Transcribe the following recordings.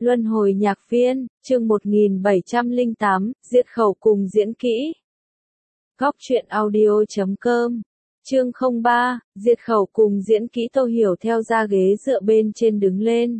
Luân hồi nhạc viên, chương 1708, diệt khẩu cùng diễn kỹ. Góc truyện audio.com. Chương 03, diệt khẩu cùng diễn kỹ. Tô Hiểu theo ra ghế dựa bên trên đứng lên.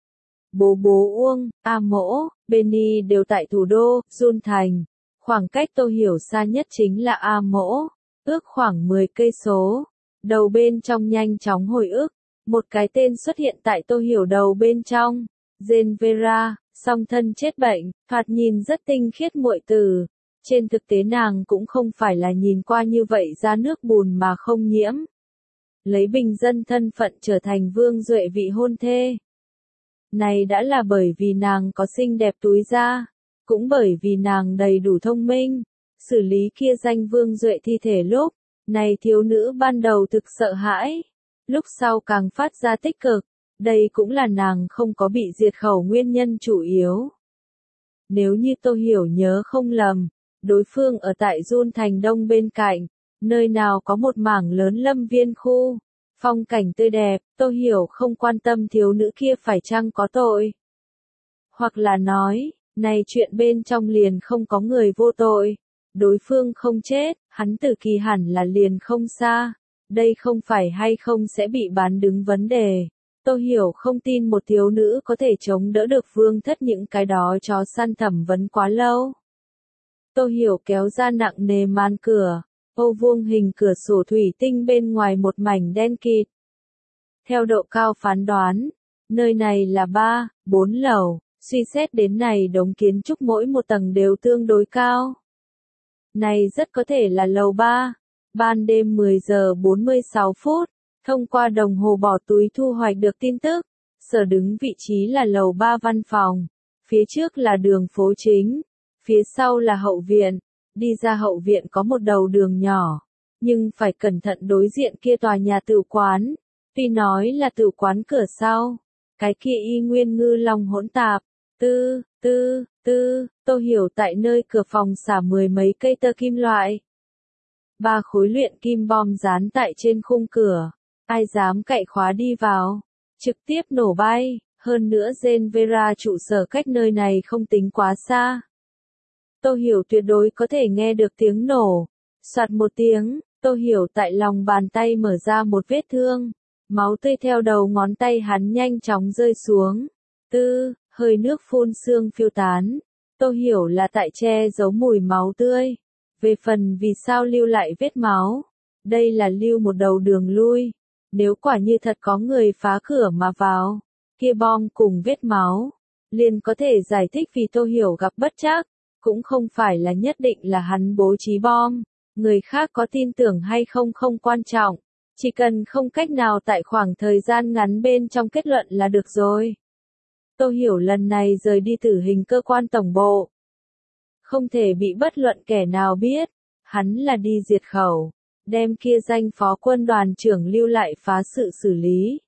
Bố Uông, A Mỗ, Benny đều tại thủ đô, Jun Thành. Khoảng cách Tô Hiểu xa nhất chính là A Mỗ, ước khoảng 10 cây số. Đầu bên trong nhanh chóng hồi ức, một cái tên xuất hiện tại Tô Hiểu đầu bên trong. Jane Vera, song thân chết bệnh, thoạt nhìn rất tinh khiết muội tử. Trên thực tế nàng cũng không phải là nhìn qua như vậy ra nước bùn mà không nhiễm. Lấy bình dân thân phận trở thành Vương Duệ vị hôn thê. Này đã là bởi vì nàng có xinh đẹp túi da, cũng bởi vì nàng đầy đủ thông minh. Xử lý kia danh Vương Duệ thi thể lúc, này thiếu nữ ban đầu thực sợ hãi, lúc sau càng phát ra tích cực. Đây cũng là nàng không có bị diệt khẩu nguyên nhân chủ yếu. Nếu như Tô Hiểu nhớ không lầm, đối phương ở tại Jun Thành Đông bên cạnh, nơi nào có một mảng lớn lâm viên khu, phong cảnh tươi đẹp. Tô Hiểu không quan tâm thiếu nữ kia phải chăng có tội. Hoặc là nói, này chuyện bên trong liền không có người vô tội. Đối phương không chết, hắn tử kỳ hẳn là liền không xa. Đây không phải hay không sẽ bị bán đứng vấn đề. Tô Hiểu không tin một thiếu nữ có thể chống đỡ được vương thất những cái đó chó săn thẩm vấn quá lâu. Tô Hiểu kéo ra nặng nề màn cửa, ô vuông hình cửa sổ thủy tinh bên ngoài một mảnh đen kịt. Theo độ cao phán đoán, nơi này là 3, 4 lầu, suy xét đến này đống kiến trúc mỗi một tầng đều tương đối cao. Này rất có thể là lầu 3, ban đêm 10 giờ 46 phút. Thông qua đồng hồ bỏ túi thu hoạch được tin tức, sở đứng vị trí là lầu 3 văn phòng, phía trước là đường phố chính, phía sau là hậu viện, đi ra hậu viện có một đầu đường nhỏ, nhưng phải cẩn thận đối diện kia tòa nhà tử quán, tuy nói là tử quán cửa sau, cái kia y nguyên ngư long hỗn tạp, Tô Hiểu tại nơi cửa phòng xả 10 mấy cây tơ kim loại. 3 khối luyện kim bom dán tại trên khung cửa. Ai dám cậy khóa đi vào, trực tiếp nổ bay. Hơn nữa Jane Vera trụ sở cách nơi này không tính quá xa. Tô Hiểu tuyệt đối có thể nghe được tiếng nổ. Soạt một tiếng, Tô Hiểu tại lòng bàn tay mở ra một vết thương. Máu tươi theo đầu ngón tay hắn nhanh chóng rơi xuống. Hơi nước phun sương phiêu tán. Tô Hiểu là tại che giấu mùi máu tươi. Về phần vì sao lưu lại vết máu, đây là lưu một đầu đường lui. Nếu quả như thật có người phá cửa mà vào, kia bom cùng vết máu, liền có thể giải thích vì Tô Hiểu gặp bất trắc, cũng không phải là nhất định là hắn bố trí bom, người khác có tin tưởng hay không không quan trọng, chỉ cần không cách nào tại khoảng thời gian ngắn bên trong kết luận là được rồi. Tô Hiểu lần này rời đi tử hình cơ quan tổng bộ, không thể bị bất luận kẻ nào biết, hắn là đi diệt khẩu. Đem kia danh phó quân đoàn trưởng lưu lại phá sự xử lý.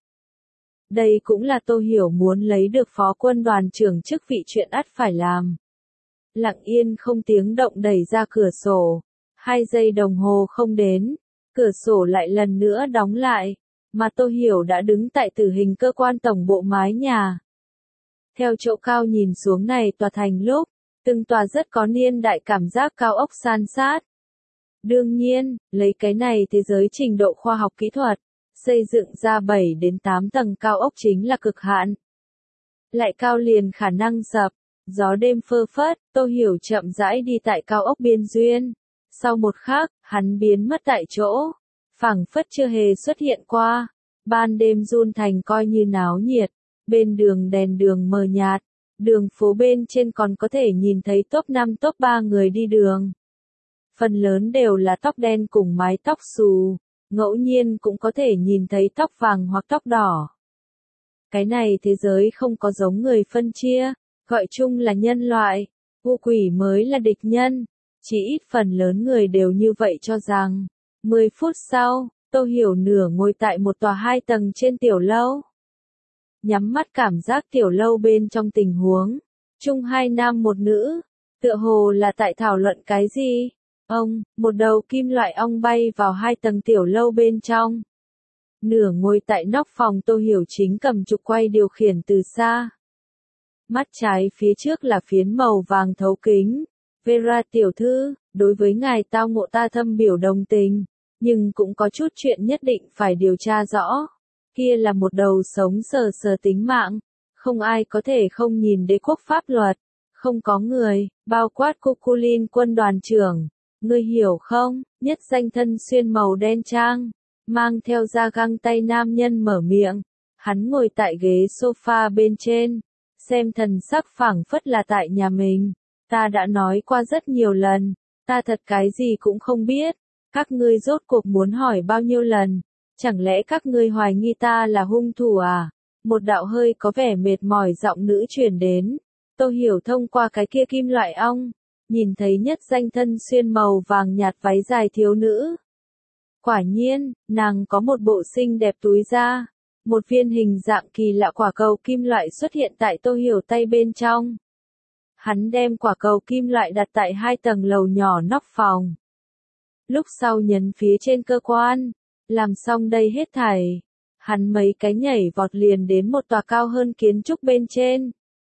Đây cũng là Tô Hiểu muốn lấy được phó quân đoàn trưởng chức vị chuyện ắt phải làm. Lặng yên không tiếng động đẩy ra cửa sổ. 2 giây đồng hồ không đến, cửa sổ lại lần nữa đóng lại, mà Tô Hiểu đã đứng tại tử hình cơ quan tổng bộ mái nhà. Theo chỗ cao nhìn xuống này tòa thành lúc, từng tòa rất có niên đại cảm giác cao ốc san sát. Đương nhiên, lấy cái này thế giới trình độ khoa học kỹ thuật, xây dựng ra 7 đến 8 tầng cao ốc chính là cực hạn. Lại cao liền khả năng sập, gió đêm phơ phất, Tô Hiểu chậm rãi đi tại cao ốc biên duyên. Sau một khắc, hắn biến mất tại chỗ, phảng phất chưa hề xuất hiện qua. Ban đêm Jun Thành coi như náo nhiệt, bên đường đèn đường mờ nhạt, đường phố bên trên còn có thể nhìn thấy top 5 top 3 người đi đường. Phần lớn đều là tóc đen cùng mái tóc xù, ngẫu nhiên cũng có thể nhìn thấy tóc vàng hoặc tóc đỏ. Cái này thế giới không có giống người phân chia, gọi chung là nhân loại, u quỷ mới là địch nhân, chỉ ít phần lớn người đều như vậy cho rằng. 10 phút sau, Tô Hiểu nửa ngồi tại một tòa 2 tầng trên tiểu lâu. Nhắm mắt cảm giác tiểu lâu bên trong tình huống, chung 2 nam một nữ, tựa hồ là tại thảo luận cái gì. Một đầu kim loại ong bay vào 2 tầng tiểu lâu bên trong. Nửa ngồi tại nóc phòng Tô Hiểu chính cầm trục quay điều khiển từ xa. Mắt trái phía trước là phiến màu vàng thấu kính. Vera tiểu thư, đối với ngài tao ngộ ta thâm biểu đồng tình, nhưng cũng có chút chuyện nhất định phải điều tra rõ. Kia là một đầu sống sờ sờ tính mạng, không ai có thể không nhìn đế quốc pháp luật, không có người, bao quát Cuculin quân đoàn trưởng, ngươi hiểu không? Nhất danh thân xuyên màu đen trang, mang theo da găng tay nam nhân mở miệng, hắn ngồi tại ghế sofa bên trên, xem thần sắc phảng phất là tại nhà mình. Ta đã nói qua rất nhiều lần, ta thật cái gì cũng không biết, các ngươi rốt cuộc muốn hỏi bao nhiêu lần, chẳng lẽ các ngươi hoài nghi ta là hung thủ à? Một đạo hơi có vẻ mệt mỏi giọng nữ truyền đến, Tô Hiểu thông qua cái kia kim loại ong, nhìn thấy nhất danh thân xuyên màu vàng nhạt váy dài thiếu nữ. Quả nhiên, nàng có một bộ xinh đẹp túi da, một viên hình dạng kỳ lạ quả cầu kim loại xuất hiện tại Tô Hiểu tay bên trong. Hắn đem quả cầu kim loại đặt tại 2 tầng lầu nhỏ nóc phòng. Lúc sau nhấn phía trên cơ quan, làm xong đây hết thảy, hắn mấy cái nhảy vọt liền đến một tòa cao hơn kiến trúc bên trên.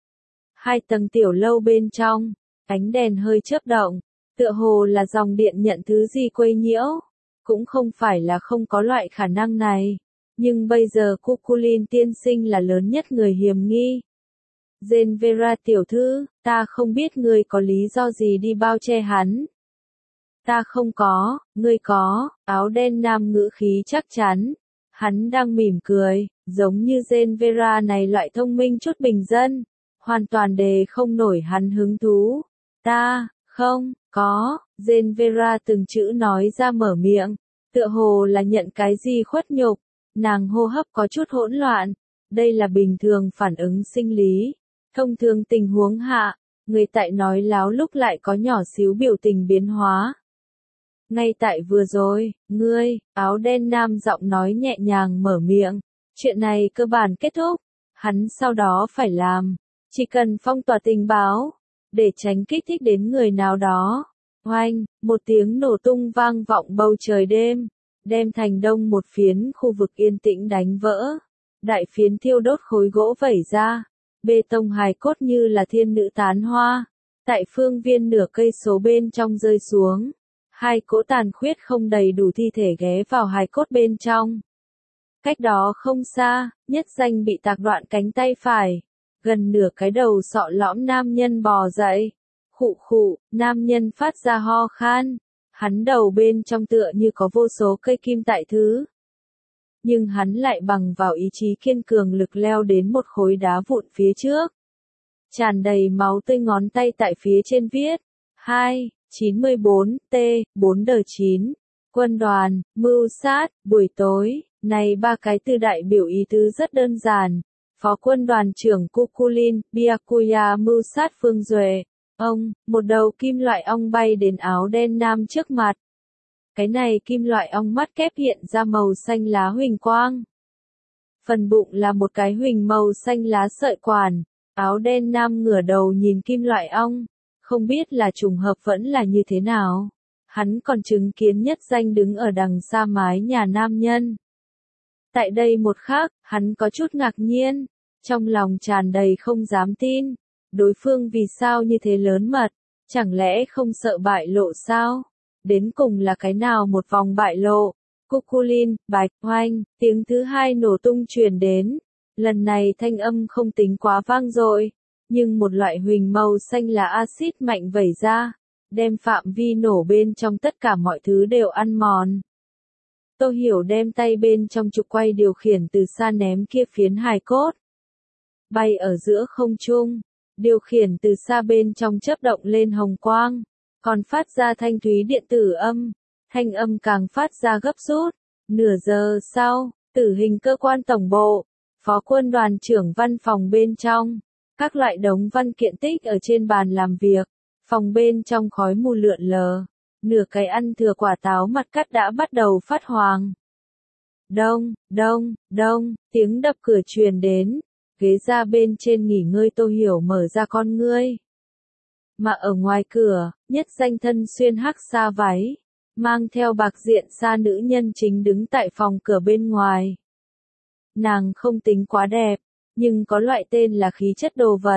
2 tầng tiểu lâu bên trong, ánh đèn hơi chớp động, tựa hồ là dòng điện nhận thứ gì quấy nhiễu, cũng không phải là không có loại khả năng này, nhưng bây giờ Cuculin tiên sinh là lớn nhất người hiểm nghi. Jane Vera tiểu thư, ta không biết ngươi có lý do gì đi bao che hắn. Ta không có, ngươi có, áo đen nam ngữ khí chắc chắn. Hắn đang mỉm cười, giống như Jane Vera này loại thông minh chút bình dân. Hoàn toàn đề không nổi hắn hứng thú. Ta, không, có, Jane Vera từng chữ nói ra mở miệng. Tựa hồ là nhận cái gì khuất nhục. Nàng hô hấp có chút hỗn loạn. Đây là bình thường phản ứng sinh lý. Thông thường tình huống hạ, người tại nói láo lúc lại có nhỏ xíu biểu tình biến hóa. Ngay tại vừa rồi, ngươi, áo đen nam giọng nói nhẹ nhàng mở miệng, chuyện này cơ bản kết thúc, hắn sau đó phải làm, chỉ cần phong tỏa tình báo, để tránh kích thích đến người nào đó. Oanh, một tiếng nổ tung vang vọng bầu trời đêm, đem thành đông một phiến khu vực yên tĩnh đánh vỡ, đại phiến thiêu đốt khối gỗ vẩy ra. Bê tông hài cốt như là thiên nữ tán hoa, tại phương viên nửa cây số bên trong rơi xuống. 2 cỗ tàn khuyết không đầy đủ thi thể ghé vào hài cốt bên trong. Cách đó không xa, nhất danh bị tạc đoạn cánh tay phải, gần nửa cái đầu sọ lõm nam nhân bò dậy. Khụ khụ, nam nhân phát ra ho khan, hắn đầu bên trong tựa như có vô số cây kim tại thứ. Nhưng hắn lại bằng vào ý chí kiên cường lực leo đến một khối đá vụn phía trước. Tràn đầy máu tươi ngón tay tại phía trên viết. 294 T 4D9. Quân đoàn, mưu sát, buổi tối. Này 3 cái từ đại biểu ý tứ rất đơn giản. Phó quân đoàn trưởng Cuculin, Byakuya mưu sát Phương Duệ. Ông, một đầu kim loại ong bay đến áo đen nam trước mặt. Cái này kim loại ong mắt kép hiện ra màu xanh lá huỳnh quang. Phần bụng là một cái huỳnh màu xanh lá sợi quản. Áo đen nam ngửa đầu nhìn kim loại ong. Không biết là trùng hợp vẫn là như thế nào. Hắn còn chứng kiến nhất danh đứng ở đằng xa mái nhà nam nhân. Tại đây một khắc, hắn có chút ngạc nhiên. Trong lòng tràn đầy không dám tin. Đối phương vì sao như thế lớn mật? Chẳng lẽ không sợ bại lộ sao? Đến cùng là cái nào một vòng bại lộ? Cuculin, bạch, oanh, tiếng thứ hai nổ tung truyền đến. Lần này thanh âm không tính quá vang dội, nhưng một loại huỳnh màu xanh là axit mạnh vẩy ra, đem phạm vi nổ bên trong tất cả mọi thứ đều ăn mòn. Tô Hiểu đem tay bên trong trục quay điều khiển từ xa ném kia phiến hài cốt. Bay ở giữa không trung, điều khiển từ xa bên trong chớp động lên hồng quang, còn phát ra thanh thúy điện tử âm, thanh âm càng phát ra gấp rút. Nửa giờ sau, tử hình cơ quan tổng bộ, phó quân đoàn trưởng văn phòng bên trong, các loại đống văn kiện tích ở trên bàn làm việc, phòng bên trong khói mù lượn lờ, nửa cái ăn thừa quả táo mặt cắt đã bắt đầu phát hoàng. Đông, đông, đông, tiếng đập cửa truyền đến, ghế ra bên trên nghỉ ngơi Tô Hiểu mở ra con ngươi. Mà ở ngoài cửa, nhất danh thân xuyên hắc sa váy, mang theo bạc diện sa nữ nhân chính đứng tại phòng cửa bên ngoài. Nàng không tính quá đẹp, nhưng có loại tên là khí chất đồ vật,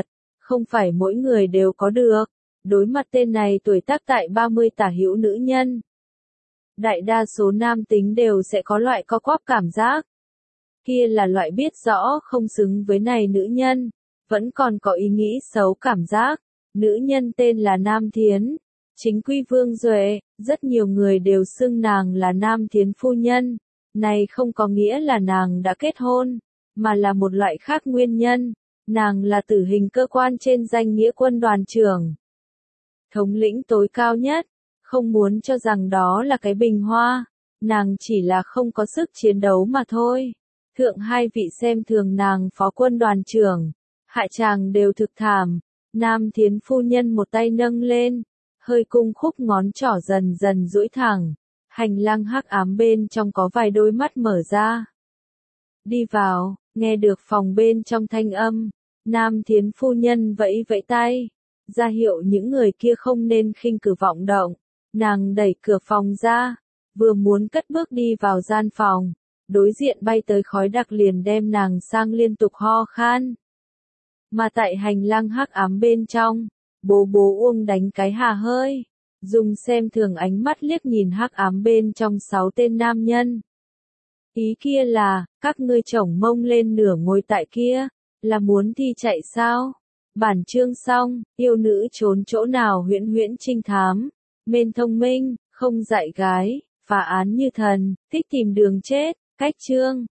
không phải mỗi người đều có được. Đối mặt tên này tuổi tác tại 30 tả hữu nữ nhân. Đại đa số nam tính đều sẽ có loại co quắp cảm giác. Kia là loại biết rõ không xứng với này nữ nhân, vẫn còn có ý nghĩ xấu cảm giác. Nữ nhân tên là Nam Thiến, chính quy Vương Duệ, rất nhiều người đều xưng nàng là Nam Thiến phu nhân. Này không có nghĩa là nàng đã kết hôn, mà là một loại khác nguyên nhân. Nàng là tử hình cơ quan trên danh nghĩa quân đoàn trưởng. Thống lĩnh tối cao nhất, không muốn cho rằng đó là cái bình hoa, nàng chỉ là không có sức chiến đấu mà thôi. Thượng hai vị xem thường nàng phó quân đoàn trưởng, hạ tràng đều thực thảm. Nam Thiến phu nhân một tay nâng lên, hơi cung khúc ngón trỏ dần dần duỗi thẳng, hành lang hắc ám bên trong có vài đôi mắt mở ra. Đi vào, nghe được phòng bên trong thanh âm, Nam Thiến phu nhân vẫy vẫy tay, ra hiệu những người kia không nên khinh cử vọng động. Nàng đẩy cửa phòng ra, vừa muốn cất bước đi vào gian phòng, đối diện bay tới khói đặc liền đem nàng sang liên tục ho khan. Mà tại hành lang hắc ám bên trong, bố Uông đánh cái hà hơi, dùng xem thường ánh mắt liếc nhìn hắc ám bên trong 6 tên nam nhân. Ý kia là, các ngươi chổng mông lên nửa ngồi tại kia, là muốn thi chạy sao? Bản chương xong, yêu nữ trốn chỗ nào huyễn huyễn trinh thám, mên thông minh, không dạy gái, phá án như thần, thích tìm đường chết, cách chương.